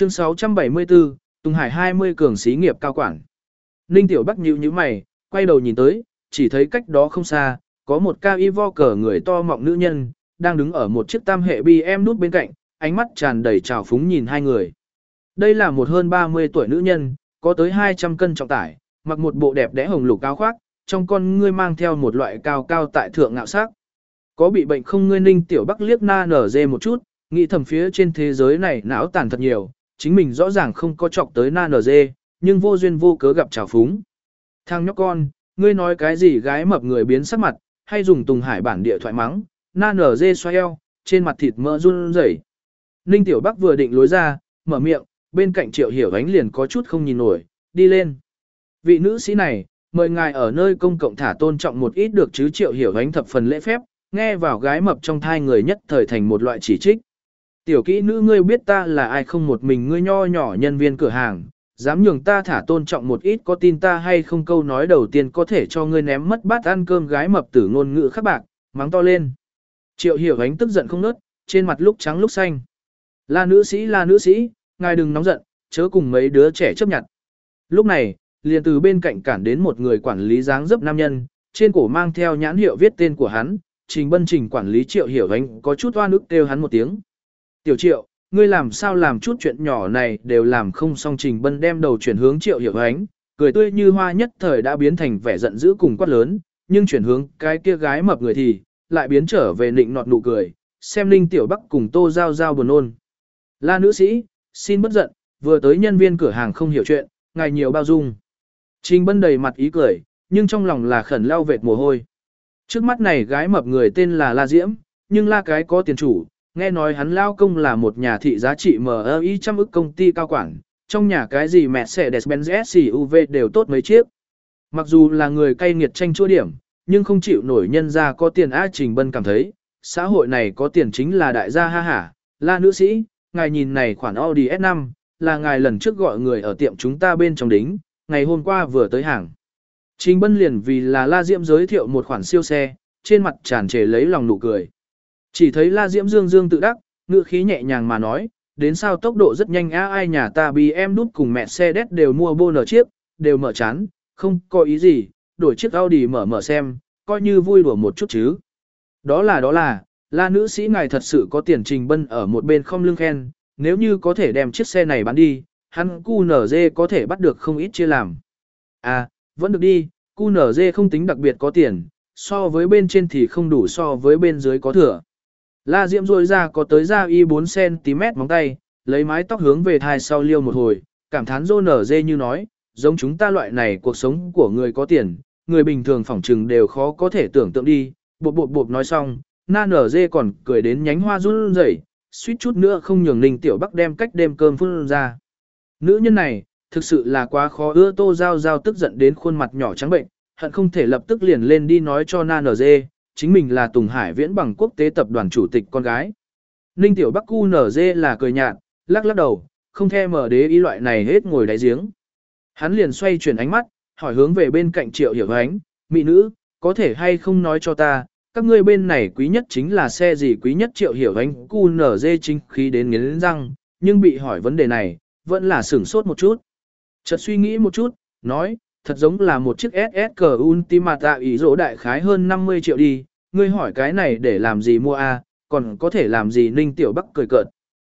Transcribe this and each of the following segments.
Chương 674, Tùng Hải 20 cường xí nghiệp cao quản. Ninh Tiểu Bắc nhíu nhíu mày, quay đầu nhìn tới, chỉ thấy cách đó không xa, có một cao y vo cờ người to mọng nữ nhân, đang đứng ở một chiếc tam hệ BM nút bên cạnh, ánh mắt tràn đầy trào phúng nhìn hai người. Đây là một hơn 30 tuổi nữ nhân, có tới 200 cân trọng tải, mặc một bộ đẹp đẽ hồng lục áo khoác, trong con ngươi mang theo một loại cao cao tại thượng ngạo sắc. Có bị bệnh không ngươi? Ninh Tiểu Bắc liếc na nở dê một chút, nghĩ thầm phía trên thế giới này não tàn thật nhiều, chính mình rõ ràng không có chọc tới na nở dê, nhưng vô duyên vô cớ gặp trào phúng. Thằng nhóc con, ngươi nói cái gì gái mập người biến sắc mặt, hay dùng Tùng Hải bản địa thoại mắng, na nở dê xoay eo, trên mặt thịt mỡ run rẩy. Ninh Tiểu Bắc vừa định lối ra, mở miệng, bên cạnh Triệu Hiểu Ánh liền có chút không nhìn nổi, đi lên. Vị nữ sĩ này, mời ngài ở nơi công cộng thả tôn trọng một ít được chứ? Triệu Hiểu Ánh thập phần lễ phép, nghe vào gái mập trong thai người nhất thời thành một loại chỉ trích. Tiểu kỹ nữ, ngươi biết ta là ai không? Một mình ngươi nho nhỏ nhân viên cửa hàng, dám nhường ta thả tôn trọng một ít, có tin ta hay không? Câu nói đầu tiên có thể cho ngươi ném mất bát ăn cơm. Gái mập tử ngôn ngữ khắc bạc, mắng to lên. Triệu Hiểu Ánh tức giận không nớt, trên mặt lúc trắng lúc xanh. La nữ sĩ, ngài đừng nóng giận, chớ cùng mấy đứa trẻ chấp nhận. Lúc này, liền từ bên cạnh cản đến một người quản lý dáng dấp nam nhân, trên cổ mang theo nhãn hiệu viết tên của hắn, Trình Bân. Trình quản lý Triệu Hiểu Ánh có chút oan ức kêu hắn một tiếng. Tiểu Triệu, ngươi làm sao làm chút chuyện nhỏ này đều làm không xong? Trình Bân đem đầu chuyển hướng Triệu Hiểu Ánh, cười tươi như hoa, nhất thời đã biến thành vẻ giận dữ cùng quát lớn, nhưng chuyển hướng cái kia gái mập người thì lại biến trở về nịnh nọt nụ cười, xem Ninh Tiểu Bắc cùng Tô Giao Giao buồn nôn. La nữ sĩ, xin bất giận, vừa tới nhân viên cửa hàng không hiểu chuyện, ngài nhiều bao dung. Trình Bân đầy mặt ý cười, nhưng trong lòng là khẩn lau vệt mồ hôi. Trước mắt này gái mập người tên là La Diễm, nhưng La cái có tiền chủ, nghe nói hắn lao công là một nhà thị giá trị MI trăm ức công ty cao quản, trong nhà cái gì Mercedes-Benz SUV đều tốt mấy chiếc. Mặc dù là người cay nghiệt tranh chua điểm, nhưng không chịu nổi nhân ra có tiền. Trình Bân cảm thấy, xã hội này có tiền chính là đại gia ha hả. La nữ sĩ, ngài nhìn này khoản Audi S5, là ngài lần trước gọi người ở tiệm chúng ta bên trong đính, ngày hôm qua vừa tới hàng. Trình Bân liền vì là La Diễm giới thiệu một khoản siêu xe, trên mặt tràn trề lấy lòng nụ cười. Chỉ thấy La Diễm dương dương tự đắc, ngữ khí nhẹ nhàng mà nói, đến sao tốc độ rất nhanh ai nhà ta BM đút cùng Mercedes đều mua bonus chiếc, đều mở chán, không có ý gì, đổi chiếc Audi mở xem, coi như vui đùa một chút chứ. Đó là, La nữ sĩ ngài thật sự có tiền. Trình Bân ở một bên không lưng khen, nếu như có thể đem chiếc xe này bán đi, hắn QNZ có thể bắt được không ít chia làm. À, vẫn được đi, QNZ không tính đặc biệt có tiền, so với bên trên thì không đủ, so với bên dưới có thừa. La Diễm rôi ra có tới ra y 4cm móng tay, lấy mái tóc hướng về thai sau liêu một hồi, cảm thán QNZ như nói, giống chúng ta loại này cuộc sống của người có tiền, người bình thường phỏng trừng đều khó có thể tưởng tượng đi. Bộp nói xong, na nở dê còn cười đến nhánh hoa run rẩy, suýt chút nữa không nhường Ninh Tiểu Bắc đem cách đêm cơm phun ra. Nữ nhân này, thực sự là quá khó ưa. Tô Giao Giao tức giận đến khuôn mặt nhỏ trắng bệnh, hận không thể lập tức liền lên đi nói cho na nở dê, chính mình là Tùng Hải Viễn Bằng quốc tế tập đoàn chủ tịch con gái. Ninh Tiểu Bắc QNZ là cười nhạt, lắc đầu, không thèm mở đế ý loại này hết ngồi đáy giếng. Hắn liền xoay chuyển ánh mắt, hỏi hướng về bên cạnh Triệu Hiểu Ánh, mỹ nữ, có thể hay không nói cho ta, các ngươi bên này quý nhất chính là xe gì quý nhất? Triệu Hiểu Ánh QNZ chính khí đến nghiến răng, nhưng bị hỏi vấn đề này, vẫn là sửng sốt một chút. Chợt suy nghĩ một chút, nói, thật giống là một chiếc SSG Ultimate ý dỗ đại khái hơn 50 triệu đi, ngươi hỏi cái này để làm gì mua a? Còn có thể làm gì? Ninh Tiểu Bắc cười cợt.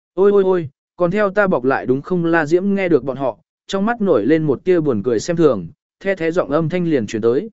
Ôi, còn theo ta bọc lại đúng không? La Diễm nghe được bọn họ, trong mắt nổi lên một tia buồn cười xem thường, the thế giọng âm thanh liền truyền tới.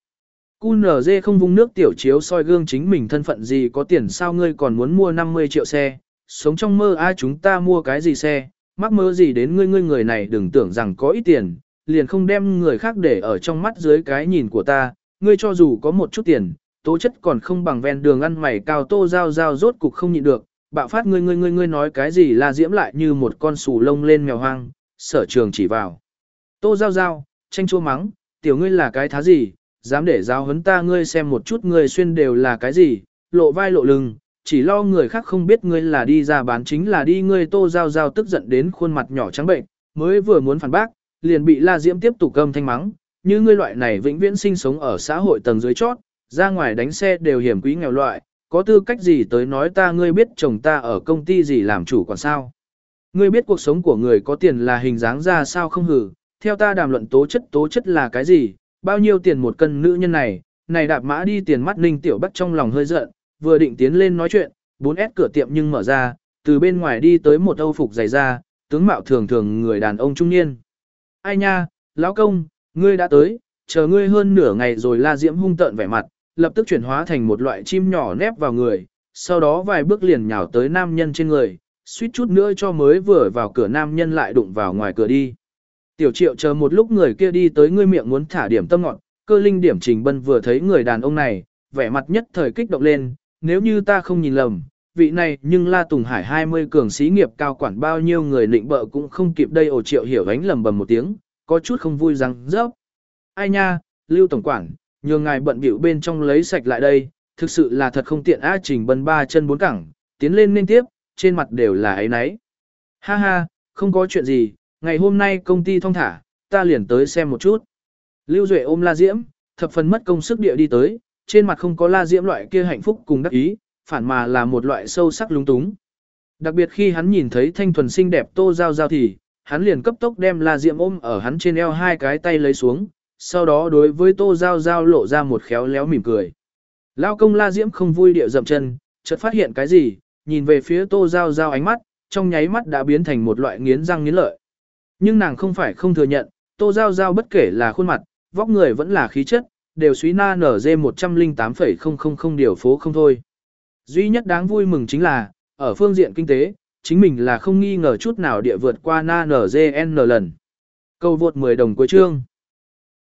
QNZ không vung nước tiểu chiếu soi gương chính mình thân phận gì có tiền sao? Ngươi còn muốn mua 50 triệu xe, sống trong mơ ai? Chúng ta mua cái gì xe, mắc mơ gì đến ngươi người này đừng tưởng rằng có ít tiền, liền không đem người khác để ở trong mắt dưới cái nhìn của ta, ngươi cho dù có một chút tiền, tố chất còn không bằng ven đường ăn mày cao. Tô Giao Giao rốt cục không nhịn được, bạo phát ngươi nói cái gì? La Diễm lại như một con sù lông lên mèo hoang, sở trường chỉ vào. Tô Giao Giao, tranh chua mắng, tiểu ngươi là cái thá gì, dám để giáo huấn ta? Ngươi xem một chút ngươi xuyên đều là cái gì, lộ vai lộ lưng, chỉ lo người khác không biết ngươi là đi ra bán chính là đi. Ngươi Tô Giao Giao tức giận đến khuôn mặt nhỏ trắng bệnh, mới vừa muốn phản bác, liền bị La Diễm tiếp tục âm thanh mắng, như ngươi loại này vĩnh viễn sinh sống ở xã hội tầng dưới chót, ra ngoài đánh xe đều hiểm quý nghèo loại, có tư cách gì tới nói ta? Ngươi biết chồng ta ở công ty gì làm chủ còn sao? Ngươi biết cuộc sống của người có tiền là hình dáng ra sao không hử, theo ta đàm luận tố chất là cái gì, bao nhiêu tiền một cân nữ nhân này đạp mã đi tiền mắt Ninh Tiểu Bắc trong lòng hơi giận, vừa định tiến lên nói chuyện, 4S cửa tiệm nhưng mở ra, từ bên ngoài đi tới một âu phục dày da, tướng mạo thường thường người đàn ông trung niên. Ai nha, lão công, ngươi đã tới, chờ ngươi hơn nửa ngày rồi. La Diễm hung tợn vẻ mặt, lập tức chuyển hóa thành một loại chim nhỏ nép vào người, sau đó vài bước liền nhào tới nam nhân trên người, suýt chút nữa cho mới vừa vào cửa nam nhân lại đụng vào ngoài cửa đi. Tiểu Triệu chờ một lúc người kia đi tới ngươi miệng muốn thả điểm tâm ngọt, Cơ linh điểm Trình Bân vừa thấy người đàn ông này, vẻ mặt nhất thời kích động lên, nếu như ta không nhìn lầm, vị này nhưng La Tùng Hải 20 cường xí nghiệp cao quản bao nhiêu người nịnh bợ cũng không kịp đây. Ồ, Triệu Hiểu ánh lầm bầm một tiếng, có chút không vui rằng rớp. Ai nha, Lưu tổng quản, nhường ngài bận bịu bên trong lấy sạch lại đây, thực sự là thật không tiện á. Trình Bân ba chân bốn cẳng, tiến lên nên tiếp, trên mặt đều là áy náy. Ha ha, không có chuyện gì, ngày hôm nay công ty thong thả, ta liền tới xem một chút. Lưu Duệ ôm La Diễm, thập phần mất công sức địa đi tới, trên mặt không có La Diễm loại kia hạnh phúc cùng đắc ý, phản mà là một loại sâu sắc lúng túng. Đặc biệt khi hắn nhìn thấy thanh thuần xinh đẹp Tô Giao Giao thì, hắn liền cấp tốc đem La Diễm ôm ở hắn trên eo, hai cái tay lấy xuống, sau đó đối với Tô Giao Giao lộ ra một khéo léo mỉm cười. Lao công La Diễm không vui địa dậm chân, chợt phát hiện cái gì, nhìn về phía Tô Giao Giao, ánh mắt, trong nháy mắt đã biến thành một loại nghiến răng nghiến lợi. Nhưng nàng không phải không thừa nhận, Tô Giao Giao bất kể là khuôn mặt, vóc người vẫn là khí chất, đều suý na nở dê 108,000 điều phố không thôi. Duy nhất đáng vui mừng chính là, ở phương diện kinh tế, chính mình là không nghi ngờ chút nào địa vượt qua na nở dê n lần. Câu vượt 10 đồng cuối chương.